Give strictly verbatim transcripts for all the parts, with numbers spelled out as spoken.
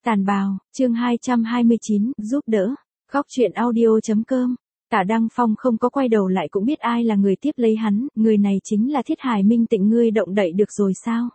Tàn bào, chương hai trăm hai mươi chín, giúp đỡ. Góc truyện audio.com. Tả Đăng Phong không có quay đầu lại cũng biết ai là người tiếp lấy hắn, người này chính là Thiết Hải Minh Tịnh. Ngươi động đậy được rồi sao?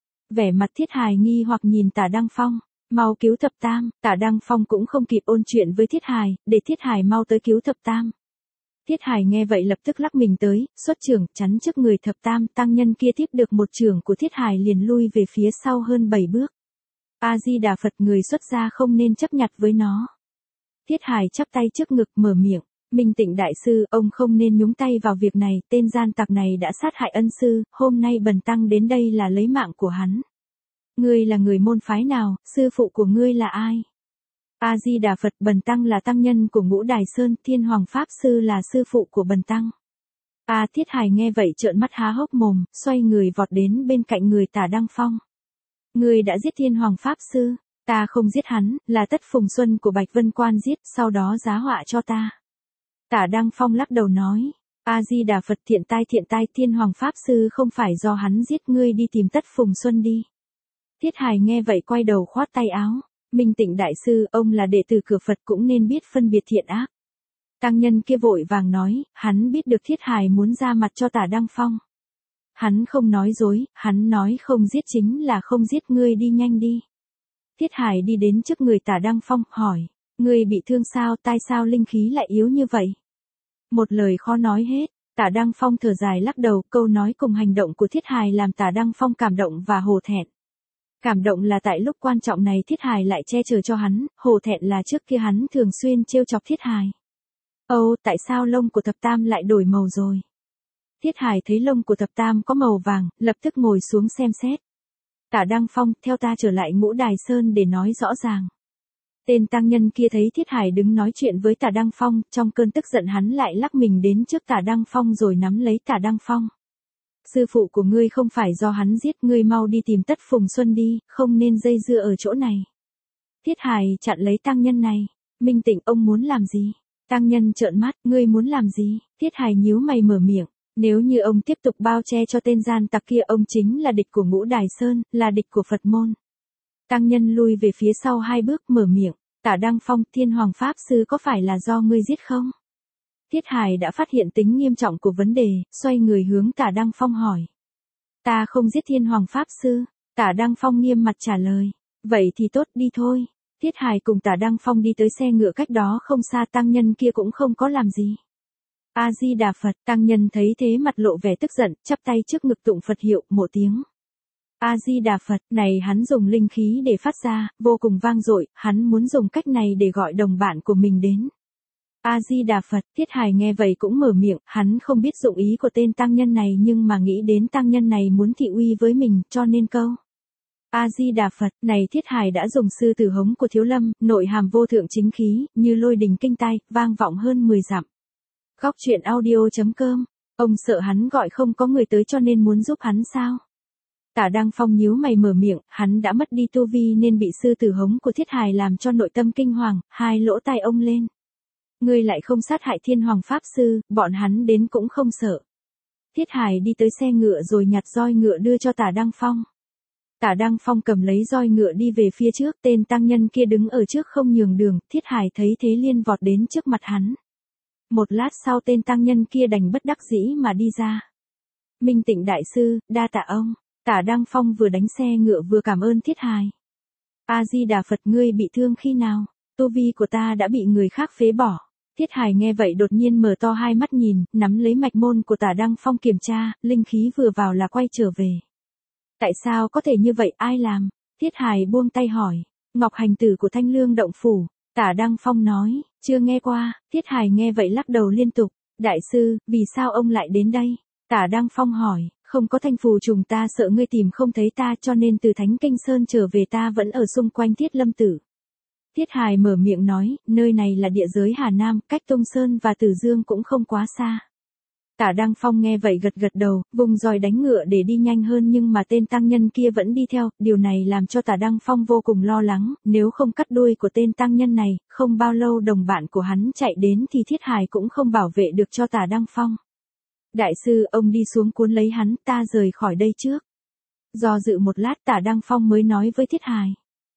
Vẻ mặt Thiết Hải nghi hoặc nhìn Tả Đăng Phong. Mau cứu thập tam. Tả Đăng Phong cũng không kịp ôn chuyện với Thiết Hải, để Thiết Hải mau tới cứu thập tam. Thiết Hải nghe vậy lập tức lắc mình tới, xuất trưởng, chắn trước người thập tam. Tăng nhân kia tiếp được một trưởng của Thiết Hải liền lui về phía sau hơn bảy bước. A-di-đà Phật, người xuất gia không nên chấp nhặt với nó. Thiết Hải chắp tay trước ngực mở miệng. Minh Tịnh đại sư, ông không nên nhúng tay vào việc này, tên gian tặc này đã sát hại ân sư, hôm nay bần tăng đến đây là lấy mạng của hắn. Ngươi là người môn phái nào, sư phụ của ngươi là ai? A-di-đà Phật, bần tăng là tăng nhân của Ngũ Đài Sơn, Thiên Hoàng Pháp Sư là sư phụ của bần tăng. A Thiết Hải nghe vậy trợn mắt há hốc mồm, xoay người vọt đến bên cạnh người Tả Đăng Phong. Ngươi đã giết Thiên Hoàng Pháp Sư, ta không giết hắn, là Tất Phùng Xuân của Bạch Vân Quan giết, sau đó giá họa cho ta. Tả Đăng Phong lắc đầu nói, A-di-đà Phật, thiện tai thiện tai, Thiên Hoàng Pháp Sư không phải do hắn giết, ngươi đi tìm Tất Phùng Xuân đi. Thiết Hải nghe vậy quay đầu khoát tay áo, Minh Tịnh đại sư, ông là đệ tử cửa Phật cũng nên biết phân biệt thiện ác. Tăng nhân kia vội vàng nói, hắn biết được Thiết Hải muốn ra mặt cho Tả Đăng Phong. Hắn không nói dối, hắn nói không giết chính là không giết, ngươi đi nhanh đi. Thiết Hải đi đến trước người Tả Đăng Phong, hỏi, ngươi bị thương sao, tai sao linh khí lại yếu như vậy? Một lời khó nói hết, Tả Đăng Phong thở dài lắc đầu, câu nói cùng hành động của Thiết Hải làm Tả Đăng Phong cảm động và hổ thẹn. Cảm động là tại lúc quan trọng này Thiết Hải lại che chở cho hắn, hổ thẹn là trước kia hắn thường xuyên trêu chọc Thiết Hải. Ồ, tại sao lông của thập tam lại đổi màu rồi? Thiết Hải thấy lông của thập tam có màu vàng, lập tức ngồi xuống xem xét. Tả Đăng Phong, theo ta trở lại Ngũ Đài Sơn để nói rõ ràng. Tên tăng nhân kia thấy Thiết Hải đứng nói chuyện với Tả Đăng Phong, trong cơn tức giận hắn lại lắc mình đến trước Tả Đăng Phong rồi nắm lấy Tả Đăng Phong. Sư phụ của ngươi không phải do hắn giết, ngươi mau đi tìm Tất Phùng Xuân đi, không nên dây dưa ở chỗ này. Thiết Hải chặn lấy tăng nhân này. Minh Tịnh, ông muốn làm gì? Tăng nhân trợn mắt, ngươi muốn làm gì? Thiết Hải nhíu mày mở miệng. Nếu như ông tiếp tục bao che cho tên gian tặc kia, ông chính là địch của Ngũ Đài Sơn, là địch của Phật môn. Tăng nhân lui về phía sau hai bước mở miệng. Tả Đăng Phong, Thiên Hoàng Pháp Sư có phải là do ngươi giết không? Thiết Hải đã phát hiện tính nghiêm trọng của vấn đề, xoay người hướng Tả Đăng Phong hỏi. Ta không giết Thiên Hoàng Pháp Sư. Tả Đăng Phong nghiêm mặt trả lời. Vậy thì tốt, đi thôi. Thiết Hải cùng Tả Đăng Phong đi tới xe ngựa cách đó không xa, tăng nhân kia cũng không có làm gì. A-di-đà Phật, tăng nhân thấy thế mặt lộ vẻ tức giận, chắp tay trước ngực tụng Phật hiệu, một tiếng. A-di-đà Phật, này hắn dùng linh khí để phát ra, vô cùng vang dội, hắn muốn dùng cách này để gọi đồng bạn của mình đến. A-di-đà Phật, Thiết Hải nghe vậy cũng mở miệng, hắn không biết dụng ý của tên tăng nhân này nhưng mà nghĩ đến tăng nhân này muốn thị uy với mình, cho nên câu. A-di-đà Phật, này Thiết Hải đã dùng sư tử hống của Thiếu Lâm, nội hàm vô thượng chính khí, như lôi đình kinh tai, vang vọng hơn mười dặm. Góc truyện audio.com, ông sợ hắn gọi không có người tới cho nên muốn giúp hắn sao? Tả Đăng Phong nhíu mày mở miệng, hắn đã mất đi tu vi nên bị sư tử hống của Thiết Hải làm cho nội tâm kinh hoàng, hai lỗ tai ông lên. Ngươi lại không sát hại Thiên Hoàng Pháp Sư, bọn hắn đến cũng không sợ. Thiết Hải đi tới xe ngựa rồi nhặt roi ngựa đưa cho Tả Đăng Phong. Tả Đăng Phong cầm lấy roi ngựa đi về phía trước, tên tăng nhân kia đứng ở trước không nhường đường, Thiết Hải thấy thế liền vọt đến trước mặt hắn. Một lát sau tên tăng nhân kia đành bất đắc dĩ mà đi ra. Minh Tịnh đại sư, đa tạ ông. Tả Đăng Phong vừa đánh xe ngựa vừa cảm ơn Thiết Hải. A-di-đà Phật, ngươi bị thương khi nào? Tu vi của ta đã bị người khác phế bỏ. Thiết Hải nghe vậy đột nhiên mở to hai mắt nhìn, nắm lấy mạch môn của Tả Đăng Phong kiểm tra, linh khí vừa vào là quay trở về. Tại sao có thể như vậy, ai làm? Thiết Hải buông tay hỏi. Ngọc Hành Tử của Thanh Lương Động Phủ. Tả Đăng Phong nói, chưa nghe qua. Thiết Hải nghe vậy lắc đầu liên tục. Đại sư, vì sao ông lại đến đây? Tả Đăng Phong hỏi, không có thanh phù trùng, ta sợ ngươi tìm không thấy ta cho nên từ Thánh Kinh Sơn trở về, ta vẫn ở xung quanh Thiết Lâm Tử. Thiết Hải mở miệng nói, nơi này là địa giới Hà Nam, cách Tung Sơn và Tử Dương cũng không quá xa. Tả Đăng Phong nghe vậy gật gật đầu, vùng roi đánh ngựa để đi nhanh hơn nhưng mà tên tăng nhân kia vẫn đi theo, điều này làm cho Tả Đăng Phong vô cùng lo lắng, nếu không cắt đuôi của tên tăng nhân này, không bao lâu đồng bạn của hắn chạy đến thì Thiết Hải cũng không bảo vệ được cho Tả Đăng Phong. Đại sư, ông đi xuống cuốn lấy hắn, ta rời khỏi đây trước. Do dự một lát Tả Đăng Phong mới nói với Thiết Hải.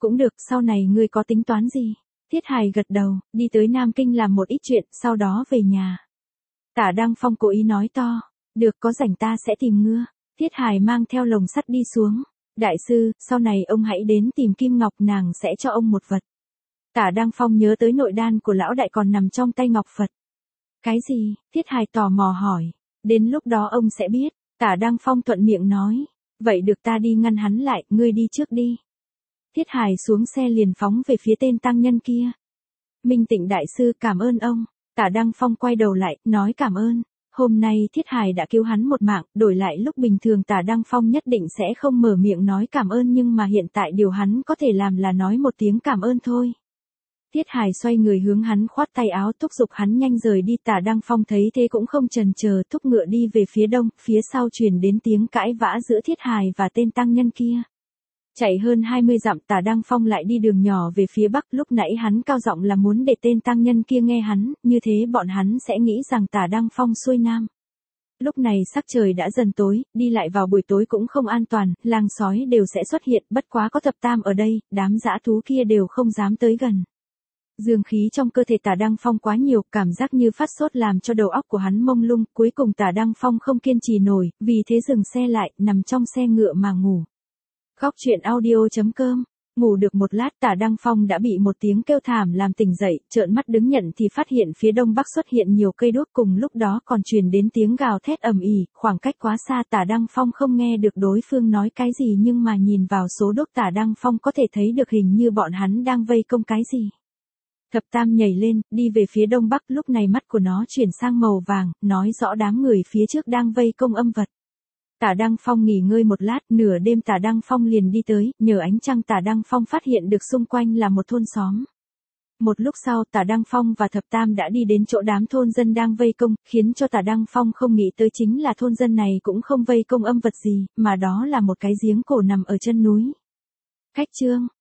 Cũng được, sau này ngươi có tính toán gì? Thiết Hài gật đầu, đi tới Nam Kinh làm một ít chuyện, sau đó về nhà. Tả Đăng Phong cố ý nói to, được có rảnh ta sẽ tìm ngươi. Thiết Hài mang theo lồng sắt đi xuống. Đại sư, sau này ông hãy đến tìm Kim Ngọc, nàng sẽ cho ông một vật. Tả Đăng Phong nhớ tới nội đan của lão đại còn nằm trong tay Ngọc Phật. Cái gì? Thiết Hài tò mò hỏi. Đến lúc đó ông sẽ biết. Tả Đăng Phong thuận miệng nói. Vậy được, ta đi ngăn hắn lại, ngươi đi trước đi. Thiết Hài xuống xe liền phóng về phía tên tăng nhân kia. Minh Tịnh đại sư, cảm ơn ông. Tả Đăng Phong quay đầu lại, nói cảm ơn. Hôm nay Thiết Hài đã cứu hắn một mạng, đổi lại lúc bình thường Tả Đăng Phong nhất định sẽ không mở miệng nói cảm ơn, nhưng mà hiện tại điều hắn có thể làm là nói một tiếng cảm ơn thôi. Thiết Hài xoay người hướng hắn khoát tay áo thúc giục hắn nhanh rời đi. Tả Đăng Phong thấy thế cũng không chần chờ, thúc ngựa đi về phía đông, phía sau truyền đến tiếng cãi vã giữa Thiết Hài và tên tăng nhân kia. Chạy hơn hai mươi dặm, Tả Đăng Phong lại đi đường nhỏ về phía bắc, lúc nãy hắn cao giọng là muốn để tên tăng nhân kia nghe hắn, như thế bọn hắn sẽ nghĩ rằng Tả Đăng Phong xuôi nam. Lúc này sắc trời đã dần tối, đi lại vào buổi tối cũng không an toàn, lang sói đều sẽ xuất hiện, bất quá có Thập Tam ở đây, đám dã thú kia đều không dám tới gần. Dương khí trong cơ thể Tả Đăng Phong quá nhiều, cảm giác như phát sốt làm cho đầu óc của hắn mông lung, cuối cùng Tả Đăng Phong không kiên trì nổi, vì thế dừng xe lại, nằm trong xe ngựa mà ngủ. Góc truyện audio chấm com. Ngủ được một lát, Tả Đăng Phong đã bị một tiếng kêu thảm làm tỉnh dậy, trợn mắt đứng nhận thì phát hiện phía đông bắc xuất hiện nhiều cây đuốc, cùng lúc đó còn truyền đến tiếng gào thét ầm ĩ, khoảng cách quá xa Tả Đăng Phong không nghe được đối phương nói cái gì, nhưng mà nhìn vào số đuốc Tả Đăng Phong có thể thấy được hình như bọn hắn đang vây công cái gì. Thập Tam nhảy lên, đi về phía đông bắc, lúc này mắt của nó chuyển sang màu vàng, nói rõ đám người phía trước đang vây công âm vật. Tả Đăng Phong nghỉ ngơi một lát, nửa đêm Tả Đăng Phong liền đi tới, nhờ ánh trăng Tả Đăng Phong phát hiện được xung quanh là một thôn xóm. Một lúc sau Tả Đăng Phong và Thập Tam đã đi đến chỗ đám thôn dân đang vây công, khiến cho Tả Đăng Phong không nghĩ tới chính là thôn dân này cũng không vây công âm vật gì, mà đó là một cái giếng cổ nằm ở chân núi. Khách chương